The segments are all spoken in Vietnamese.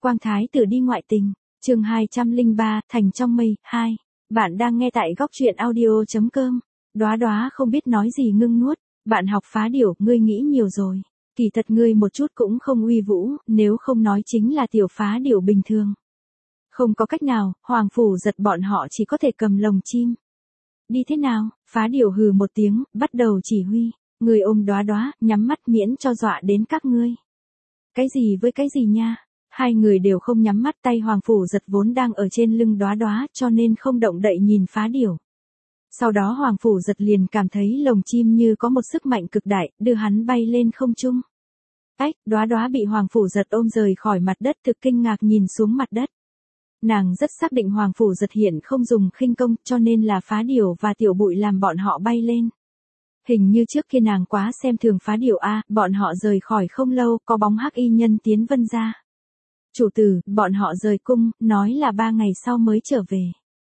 Quang Thái tử đi ngoại tình, chương 203, Thành trong mây, 2. Bạn đang nghe tại góc truyện audio.com. Đóa Đóa không biết nói gì ngưng nuốt, bạn học Phá Điểu, ngươi nghĩ nhiều rồi. Kỳ thật ngươi một chút cũng không uy vũ, nếu không nói chính là tiểu Phá Điểu bình thường. Không có cách nào, Hoàng Phủ Giật bọn họ chỉ có thể cầm lồng chim. Đi thế nào? Phá Điểu hừ một tiếng, bắt đầu chỉ huy. Người ôm Đóa Đóa, nhắm mắt miễn cho dọa đến các ngươi. Cái gì với cái gì nha? Hai người đều không nhắm mắt, tay Hoàng Phủ Giật vốn đang ở trên lưng Đóa Đóa cho nên không động đậy nhìn Phá Điểu. Sau đó Hoàng Phủ Giật liền cảm thấy lồng chim như có một sức mạnh cực đại, đưa hắn bay lên không trung. Ách, Đóa Đóa bị Hoàng Phủ Giật ôm rời khỏi mặt đất, thực kinh ngạc nhìn xuống mặt đất. Nàng rất xác định Hoàng Phủ Giật hiện không dùng khinh công, cho nên là Phá Điểu và Tiểu Bụi làm bọn họ bay lên. Hình như trước kia nàng quá xem thường Phá Điểu a, bọn họ rời khỏi không lâu, có bóng hắc y nhân tiến Vân gia. Chủ tử, bọn họ rời cung, nói là 3 ngày sau mới trở về.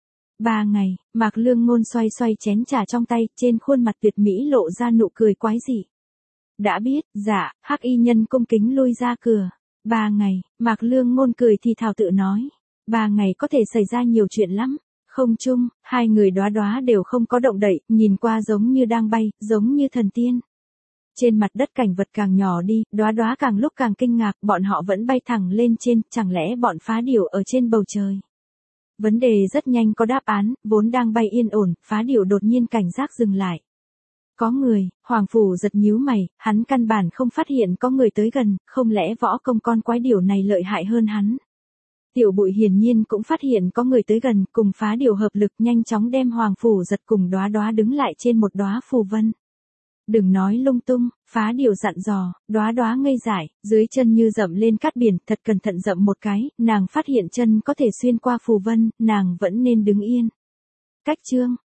3 ngày, Mạc Lương Ngôn xoay xoay chén trà trong tay, trên khuôn mặt tuyệt mỹ lộ ra nụ cười quái dị. Đã biết, dạ, hắc y nhân cung kính lui ra cửa. 3 ngày, Mạc Lương Ngôn cười thì thào tự nói. 3 ngày có thể xảy ra nhiều chuyện lắm. Không chung, hai người Đóa Đóa đều không có động đậy, nhìn qua giống như đang bay, giống như thần tiên. Trên mặt đất cảnh vật càng nhỏ đi, Đóa Đóa càng lúc càng kinh ngạc, bọn họ vẫn bay thẳng lên trên, chẳng lẽ bọn Phá Điểu ở trên bầu trời. Vấn đề rất nhanh có đáp án, vốn đang bay yên ổn, Phá Điểu đột nhiên cảnh giác dừng lại. Có người, Hoàng Phủ Giật nhíu mày, hắn căn bản không phát hiện có người tới gần, không lẽ võ công con quái điểu này lợi hại hơn hắn. Tiểu Bụi hiển nhiên cũng phát hiện có người tới gần, cùng Phá Điểu hợp lực nhanh chóng đem Hoàng Phủ Giật cùng Đóa Đóa đứng lại trên một đóa phù vân. Đừng nói lung tung, Phá Điểu dặn dò, Đóa Đóa ngây dại, dưới chân như dậm lên cát biển, thật cẩn thận dậm một cái, nàng phát hiện chân có thể xuyên qua phù vân, nàng vẫn nên đứng yên. Cách chương,